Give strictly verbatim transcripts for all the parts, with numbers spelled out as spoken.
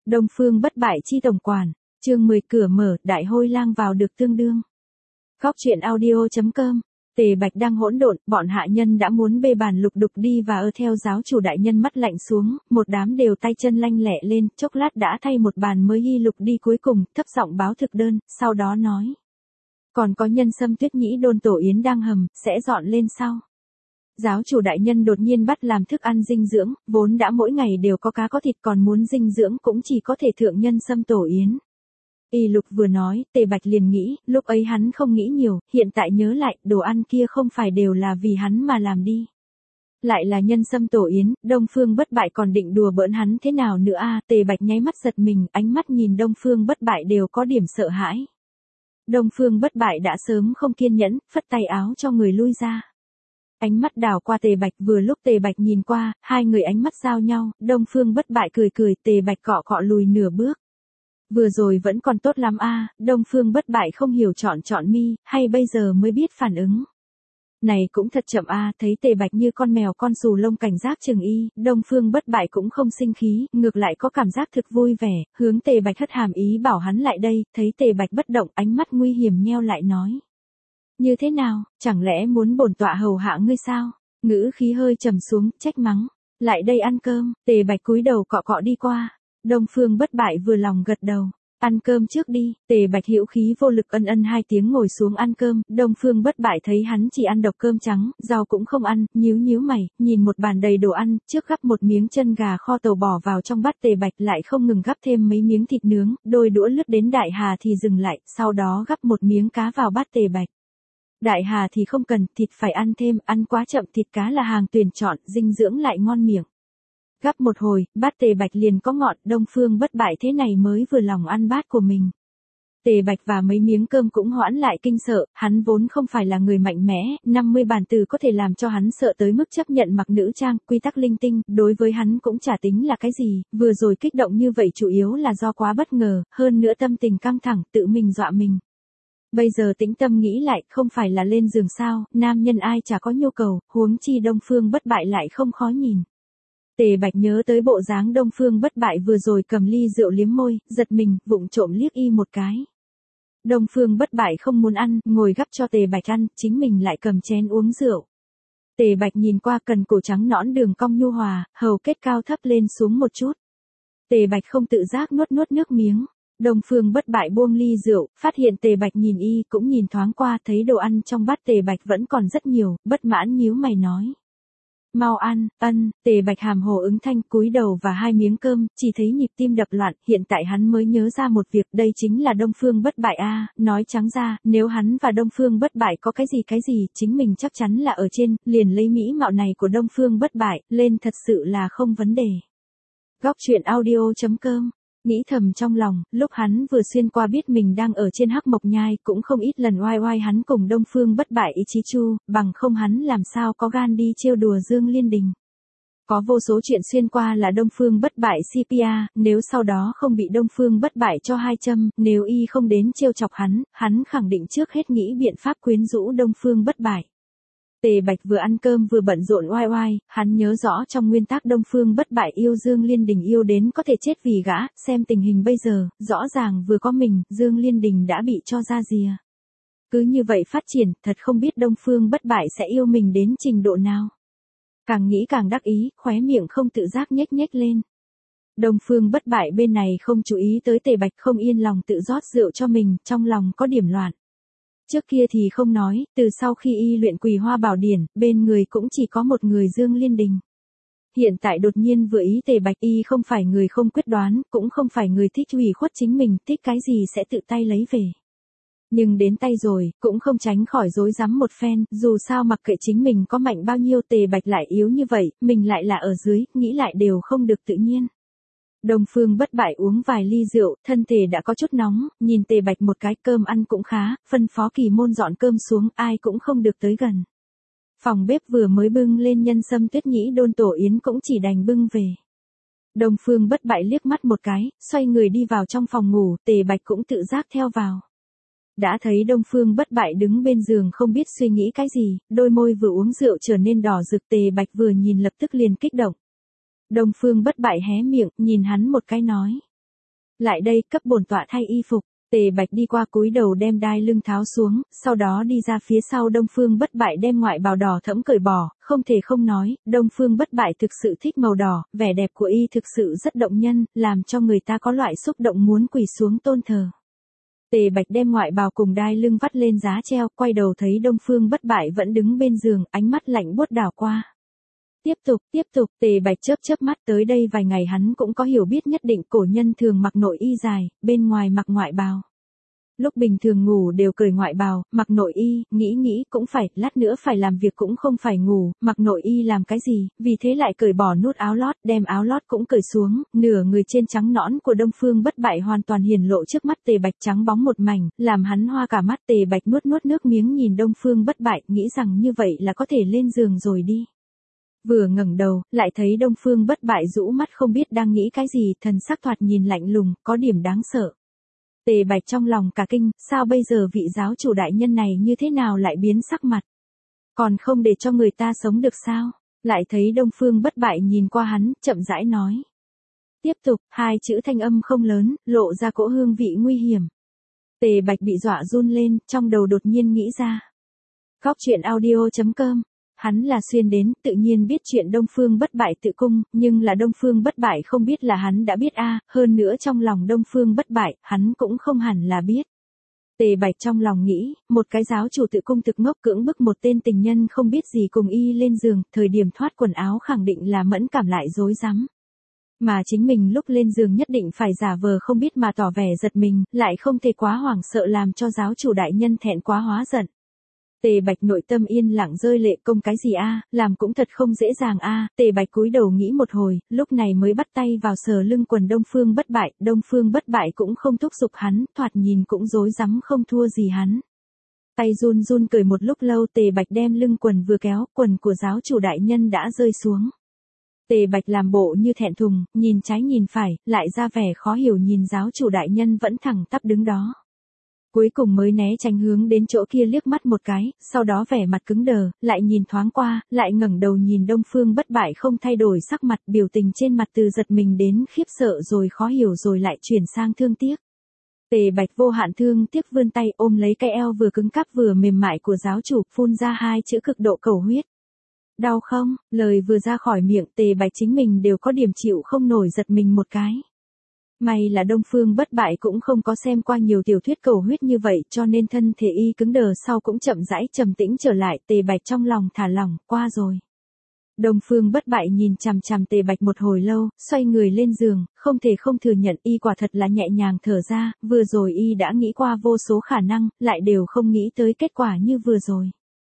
Đông Phương Bất Bại chi tổng quản, chương mười cửa mở, đại hôi lang vào được tương đương. Góc truyện audio chấm com. Tề Bạch đang hỗn độn, bọn hạ nhân đã muốn bê bàn lục đục đi và ở theo giáo chủ đại nhân mắt lạnh xuống, một đám đều tay chân lanh lẹ lên, chốc lát đã thay một bàn mới ghi lục đi cuối cùng, thấp giọng báo thực đơn, sau đó nói. Còn có nhân sâm Tuyết Nhĩ đôn tổ yến đang hầm, sẽ dọn lên sau. Giáo chủ đại nhân đột nhiên bắt làm thức ăn dinh dưỡng, vốn đã mỗi ngày đều có cá có thịt còn muốn dinh dưỡng cũng chỉ có thể thượng nhân sâm tổ yến. Y Lục vừa nói, Tề Bạch liền nghĩ, lúc ấy hắn không nghĩ nhiều, hiện tại nhớ lại, đồ ăn kia không phải đều là vì hắn mà làm đi. Lại là nhân sâm tổ yến, Đông Phương Bất Bại còn định đùa bỡn hắn thế nào nữa a? Tề Bạch nháy mắt giật mình, ánh mắt nhìn Đông Phương Bất Bại đều có điểm sợ hãi. Đông Phương Bất Bại đã sớm không kiên nhẫn, phất tay áo cho người lui ra. Ánh mắt đảo qua Tề Bạch, vừa lúc Tề Bạch nhìn qua, hai người ánh mắt giao nhau, Đông Phương Bất Bại cười cười, Tề Bạch cọ cọ lùi nửa bước. Vừa rồi vẫn còn tốt lắm a, Đông Phương Bất Bại không hiểu chọn chọn mi, hay bây giờ mới biết phản ứng. Này cũng thật chậm a, thấy Tề Bạch như con mèo con xù lông cảnh giác chừng y, Đông Phương Bất Bại cũng không sinh khí, ngược lại có cảm giác thực vui vẻ, hướng Tề Bạch hất hàm ý bảo hắn lại đây, thấy Tề Bạch bất động, ánh mắt nguy hiểm nheo lại nói. Như thế nào, chẳng lẽ muốn bổn tọa hầu hạ ngươi sao? Ngữ khí hơi trầm xuống, trách mắng. Lại đây ăn cơm, Tề Bạch cúi đầu cọ cọ đi qua. Đông Phương Bất Bại vừa lòng gật đầu. Ăn cơm trước đi, Tề Bạch hữu khí vô lực ân ân hai tiếng ngồi xuống ăn cơm, Đông Phương Bất Bại thấy hắn chỉ ăn độc cơm trắng, rau cũng không ăn, nhíu nhíu mày, nhìn một bàn đầy đồ ăn, trước gắp một miếng chân gà kho tàu bỏ vào trong bát Tề Bạch lại không ngừng gắp thêm mấy miếng thịt nướng, đôi đũa lướt đến Đại Hà thì dừng lại, sau đó gắp một miếng cá vào bát Tề Bạch. Đại Hà thì không cần, thịt phải ăn thêm, ăn quá chậm thịt cá là hàng tuyển chọn, dinh dưỡng lại ngon miệng. Gắp một hồi, bát Tề Bạch liền có ngọt, Đông Phương Bất Bại thế này mới vừa lòng ăn bát của mình. Tề Bạch và mấy miếng cơm cũng hoãn lại kinh sợ, hắn vốn không phải là người mạnh mẽ, năm mươi bản từ có thể làm cho hắn sợ tới mức chấp nhận mặc nữ trang, quy tắc linh tinh, đối với hắn cũng chả tính là cái gì, vừa rồi kích động như vậy chủ yếu là do quá bất ngờ, hơn nữa tâm tình căng thẳng, tự mình dọa mình. Bây giờ tĩnh tâm nghĩ lại, không phải là lên giường sao, nam nhân ai chả có nhu cầu, huống chi Đông Phương Bất Bại lại không khó nhìn. Tề Bạch nhớ tới bộ dáng Đông Phương Bất Bại vừa rồi cầm ly rượu liếm môi, giật mình, vụng trộm liếc y một cái. Đông Phương Bất Bại không muốn ăn, ngồi gắp cho Tề Bạch ăn, chính mình lại cầm chén uống rượu. Tề Bạch nhìn qua cần cổ trắng nõn đường cong nhu hòa, hầu kết cao thấp lên xuống một chút. Tề Bạch không tự giác nuốt nuốt nước miếng. Đông Phương Bất Bại buông ly rượu, phát hiện Tề Bạch nhìn y, cũng nhìn thoáng qua, thấy đồ ăn trong bát Tề Bạch vẫn còn rất nhiều, bất mãn nhíu mày nói. Mau ăn, ân, Tề Bạch hàm hồ ứng thanh cúi đầu và hai miếng cơm, chỉ thấy nhịp tim đập loạn, hiện tại hắn mới nhớ ra một việc, đây chính là Đông Phương Bất Bại a, nói trắng ra, nếu hắn và Đông Phương Bất Bại có cái gì cái gì, chính mình chắc chắn là ở trên, liền lấy mỹ mạo này của Đông Phương Bất Bại, lên thật sự là không vấn đề. Góc truyện audio chấm com. Nghĩ thầm trong lòng, lúc hắn vừa xuyên qua biết mình đang ở trên Hắc Mộc Nhai, cũng không ít lần oai oai hắn cùng Đông Phương Bất Bại ý chí chu, bằng không hắn làm sao có gan đi trêu đùa Dương Liên Đình. Có vô số chuyện xuyên qua là Đông Phương Bất Bại xê pê a, nếu sau đó không bị Đông Phương Bất Bại cho hai châm, nếu y không đến trêu chọc hắn, hắn khẳng định trước hết nghĩ biện pháp quyến rũ Đông Phương Bất Bại. Tề Bạch vừa ăn cơm vừa bận rộn oai oai, hắn nhớ rõ trong nguyên tắc Đông Phương Bất Bại yêu Dương Liên Đình yêu đến có thể chết vì gã, xem tình hình bây giờ, rõ ràng vừa có mình, Dương Liên Đình đã bị cho ra rìa. Cứ như vậy phát triển, thật không biết Đông Phương Bất Bại sẽ yêu mình đến trình độ nào. Càng nghĩ càng đắc ý, khóe miệng không tự giác nhếch nhếch lên. Đông Phương Bất Bại bên này không chú ý tới Tề Bạch không yên lòng tự rót rượu cho mình, trong lòng có điểm loạn. Trước kia thì không nói, từ sau khi y luyện Quỳ Hoa Bảo Điển, bên người cũng chỉ có một người Dương Liên Đình. Hiện tại đột nhiên vừa ý Tề Bạch y không phải người không quyết đoán, cũng không phải người thích ủy khuất chính mình, thích cái gì sẽ tự tay lấy về. Nhưng đến tay rồi, cũng không tránh khỏi rối rắm một phen, dù sao mặc kệ chính mình có mạnh bao nhiêu Tề Bạch lại yếu như vậy, mình lại là ở dưới, nghĩ lại đều không được tự nhiên. Đông Phương Bất Bại uống vài ly rượu, thân thể đã có chút nóng, nhìn Tề Bạch một cái, cơm ăn cũng khá, phân phó Kỳ Môn dọn cơm xuống, ai cũng không được tới gần. Phòng bếp vừa mới bưng lên nhân sâm Tuyết Nhĩ đôn tổ yến cũng chỉ đành bưng về. Đông Phương Bất Bại liếc mắt một cái, xoay người đi vào trong phòng ngủ, Tề Bạch cũng tự giác theo vào. Đã thấy Đông Phương Bất Bại đứng bên giường không biết suy nghĩ cái gì, đôi môi vừa uống rượu trở nên đỏ rực, Tề Bạch vừa nhìn lập tức liền kích động. Đông Phương Bất Bại hé miệng, nhìn hắn một cái nói. Lại đây, cấp bổn tọa thay y phục. Tề Bạch đi qua cúi đầu đem đai lưng tháo xuống, sau đó đi ra phía sau Đông Phương Bất Bại đem ngoại bào đỏ thẫm cởi bỏ, không thể không nói, Đông Phương Bất Bại thực sự thích màu đỏ, vẻ đẹp của y thực sự rất động nhân, làm cho người ta có loại xúc động muốn quỳ xuống tôn thờ. Tề Bạch đem ngoại bào cùng đai lưng vắt lên giá treo, quay đầu thấy Đông Phương Bất Bại vẫn đứng bên giường, ánh mắt lạnh buốt đảo qua. Tiếp tục, tiếp tục, Tề Bạch chớp chớp mắt, tới đây vài ngày hắn cũng có hiểu biết nhất định, cổ nhân thường mặc nội y dài, bên ngoài mặc ngoại bào. Lúc bình thường ngủ đều cởi ngoại bào, mặc nội y, nghĩ nghĩ cũng phải, lát nữa phải làm việc cũng không phải ngủ, mặc nội y làm cái gì, vì thế lại cởi bỏ nút áo lót, đem áo lót cũng cởi xuống, nửa người trên trắng nõn của Đông Phương Bất Bại hoàn toàn hiển lộ trước mắt Tề Bạch, trắng bóng một mảnh, làm hắn hoa cả mắt. Tề Bạch nuốt nuốt nước miếng nhìn Đông Phương Bất Bại, nghĩ rằng như vậy là có thể lên giường rồi đi. Vừa ngẩng đầu, lại thấy Đông Phương Bất Bại rũ mắt không biết đang nghĩ cái gì, thần sắc thoạt nhìn lạnh lùng, có điểm đáng sợ. Tề Bạch trong lòng cả kinh, sao bây giờ vị giáo chủ đại nhân này như thế nào lại biến sắc mặt? Còn không để cho người ta sống được sao? Lại thấy Đông Phương Bất Bại nhìn qua hắn, chậm rãi nói. Tiếp tục, hai chữ thanh âm không lớn, lộ ra cỗ hương vị nguy hiểm. Tề Bạch bị dọa run lên, trong đầu đột nhiên nghĩ ra. Góc truyện audio chấm com. Hắn là xuyên đến, tự nhiên biết chuyện Đông Phương Bất Bại tự cung, nhưng là Đông Phương Bất Bại không biết là hắn đã biết a, hơn nữa trong lòng Đông Phương Bất Bại, hắn cũng không hẳn là biết. Tề Bạch trong lòng nghĩ, một cái giáo chủ tự cung thực ngốc cưỡng bức một tên tình nhân không biết gì cùng y lên giường, thời điểm thoát quần áo khẳng định là mẫn cảm lại rối rắm. Mà chính mình lúc lên giường nhất định phải giả vờ không biết mà tỏ vẻ giật mình, lại không thể quá hoảng sợ làm cho giáo chủ đại nhân thẹn quá hóa giận. Tề Bạch nội tâm yên lặng rơi lệ, công cái gì a, làm cũng thật không dễ dàng a. Tề Bạch cúi đầu nghĩ một hồi, lúc này mới bắt tay vào sờ lưng quần Đông Phương Bất Bại, Đông Phương Bất Bại cũng không thúc giục hắn, thoạt nhìn cũng rối rắm không thua gì hắn. Tay run run cười một lúc lâu, Tề Bạch đem lưng quần vừa kéo, quần của giáo chủ đại nhân đã rơi xuống. Tề Bạch làm bộ như thẹn thùng, nhìn trái nhìn phải, lại ra vẻ khó hiểu nhìn giáo chủ đại nhân vẫn thẳng tắp đứng đó. Cuối cùng mới né tránh hướng đến chỗ kia liếc mắt một cái, sau đó vẻ mặt cứng đờ, lại nhìn thoáng qua, lại ngẩng đầu nhìn Đông Phương Bất Bại không thay đổi sắc mặt, biểu tình trên mặt từ giật mình đến khiếp sợ rồi khó hiểu rồi lại chuyển sang thương tiếc. Tề Bạch vô hạn thương tiếc vươn tay ôm lấy cái eo vừa cứng cáp vừa mềm mại của giáo chủ, phun ra hai chữ cực độ cầu huyết. Đau không? Lời vừa ra khỏi miệng, Tề Bạch chính mình đều có điểm chịu không nổi, giật mình một cái. May là Đông Phương Bất Bại cũng không có xem qua nhiều tiểu thuyết cầu huyết như vậy, cho nên thân thể y cứng đờ sau cũng chậm rãi trầm tĩnh trở lại. Tề Bạch trong lòng thả lỏng, qua rồi. Đông Phương Bất Bại nhìn chằm chằm Tề Bạch một hồi lâu, xoay người lên giường, không thể không thừa nhận y quả thật là nhẹ nhàng thở ra, vừa rồi y đã nghĩ qua vô số khả năng, lại đều không nghĩ tới kết quả như vừa rồi.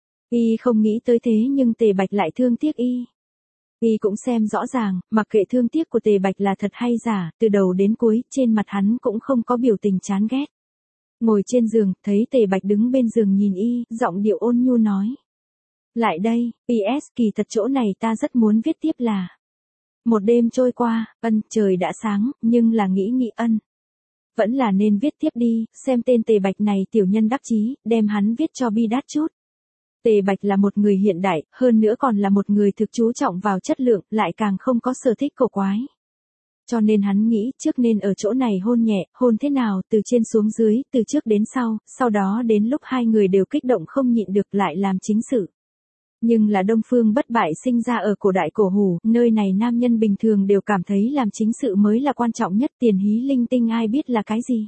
Y không nghĩ tới thế nhưng Tề Bạch lại thương tiếc y. Y cũng xem rõ ràng, mặc kệ thương tiếc của Tề Bạch là thật hay giả, từ đầu đến cuối, trên mặt hắn cũng không có biểu tình chán ghét. Ngồi trên giường, thấy Tề Bạch đứng bên giường nhìn y, giọng điệu ôn nhu nói. Lại đây, pê ét kỳ thật chỗ này ta rất muốn viết tiếp là. Một đêm trôi qua, ân, trời đã sáng, nhưng là nghĩ nghĩ ân. Vẫn là nên viết tiếp đi, xem tên Tề Bạch này tiểu nhân đắc chí, đem hắn viết cho bi đát chút. Tề Bạch là một người hiện đại, hơn nữa còn là một người thực chú trọng vào chất lượng, lại càng không có sở thích cổ quái. Cho nên hắn nghĩ trước nên ở chỗ này hôn nhẹ, hôn thế nào, từ trên xuống dưới, từ trước đến sau, sau đó đến lúc hai người đều kích động không nhịn được lại làm chính sự. Nhưng là Đông Phương Bất Bại sinh ra ở cổ đại cổ hủ, nơi này nam nhân bình thường đều cảm thấy làm chính sự mới là quan trọng nhất, tiền hí linh tinh ai biết là cái gì.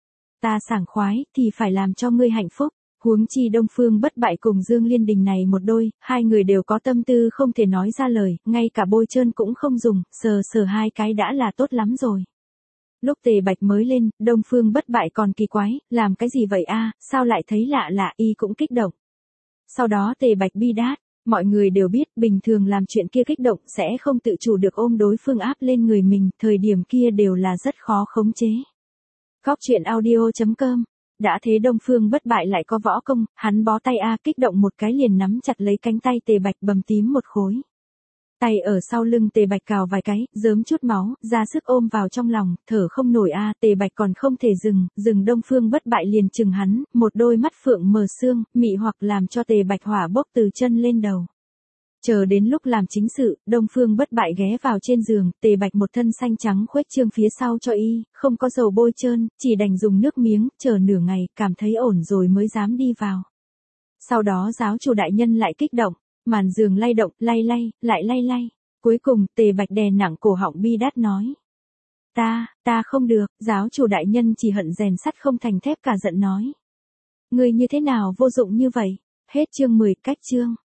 Ta sảng khoái, thì phải làm cho ngươi hạnh phúc. Huống chi Đông Phương Bất Bại cùng Dương Liên Đình này một đôi, hai người đều có tâm tư không thể nói ra lời, ngay cả bôi trơn cũng không dùng, sờ sờ hai cái đã là tốt lắm rồi. Lúc Tề Bạch mới lên, Đông Phương Bất Bại còn kỳ quái, làm cái gì vậy a, sao lại thấy lạ lạ, y cũng kích động. Sau đó Tề Bạch bi đát, mọi người đều biết, bình thường làm chuyện kia kích động sẽ không tự chủ được ôm đối phương áp lên người mình, thời điểm kia đều là rất khó khống chế. Góc truyện audio chấm com. Đã thế Đông Phương Bất Bại lại có võ công, hắn bó tay a, kích động một cái liền nắm chặt lấy cánh tay Tề Bạch bầm tím một khối. Tay ở sau lưng Tề Bạch cào vài cái, rớm chút máu, ra sức ôm vào trong lòng, thở không nổi a, Tề Bạch còn không thể dừng, dừng Đông Phương Bất Bại liền chừng hắn, một đôi mắt phượng mờ sương, mị hoặc làm cho Tề Bạch hỏa bốc từ chân lên đầu. Chờ đến lúc làm chính sự, Đông Phương Bất Bại ghé vào trên giường, Tề Bạch một thân xanh trắng khuếch trương phía sau cho y, không có dầu bôi trơn, chỉ đành dùng nước miếng, chờ nửa ngày, cảm thấy ổn rồi mới dám đi vào. Sau đó giáo chủ đại nhân lại kích động, màn giường lay động, lay lay, lại lay lay. Cuối cùng, Tề Bạch đè nặng cổ họng bi đát nói. Ta, ta không được, giáo chủ đại nhân chỉ hận rèn sắt không thành thép cả giận nói. Ngươi như thế nào vô dụng như vậy? Hết chương mười, cách chương.